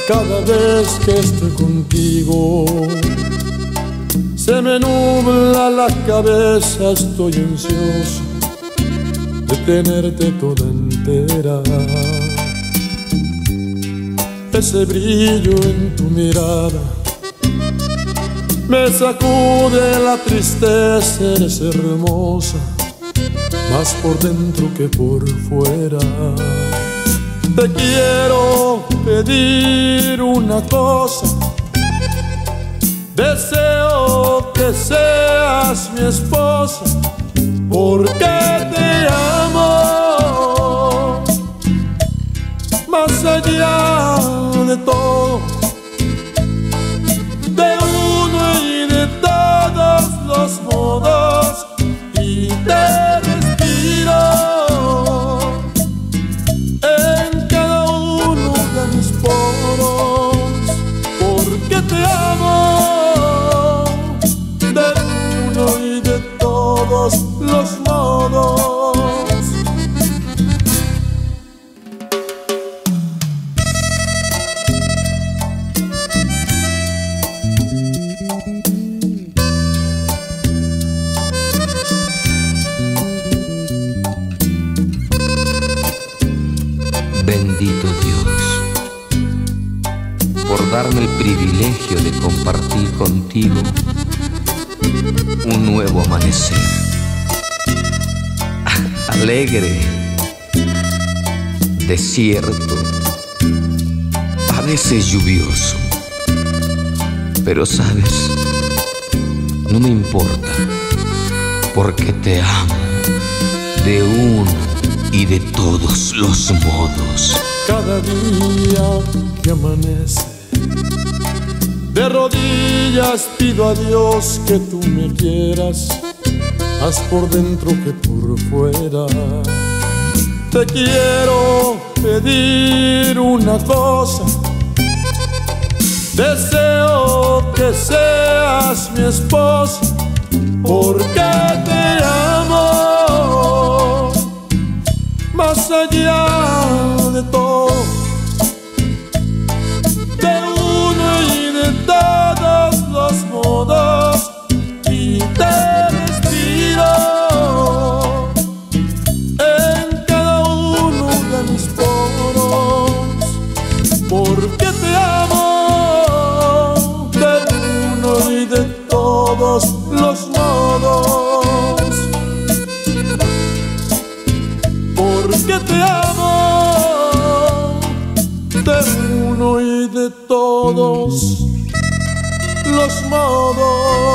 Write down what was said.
Cada vez que estoy contigo se me nubla la cabeza, estoy ansioso de tenerte toda entera. Ese brillo en tu mirada me sacude la tristeza, eres hermosa, más por dentro que por fuera. Te quiero pedir una cosa, deseo que seas mi esposa, porque te amo más allá de todo, de uno y de todos los modos, y te respiro en cada uno de mis poros, porque te amo de uno y de todos los modos. Bendito Dios, por darme el privilegio de compartir contigo un nuevo amanecer. Alegre, desierto, a veces lluvioso, pero sabes, no me importa, porque te amo de uno y de todos los modos. Cada día que amanece, de rodillas pido a Dios que tú me quieras, más por dentro que por fuera. Te quiero pedir una cosa, deseo que seas mi esposa, porque te amo más allá de todo, de uno y de todos los modos, y te respiro en cada uno de mis poros, porque te amo de uno y de todos los modos, porque te amo de uno y de todos los modos.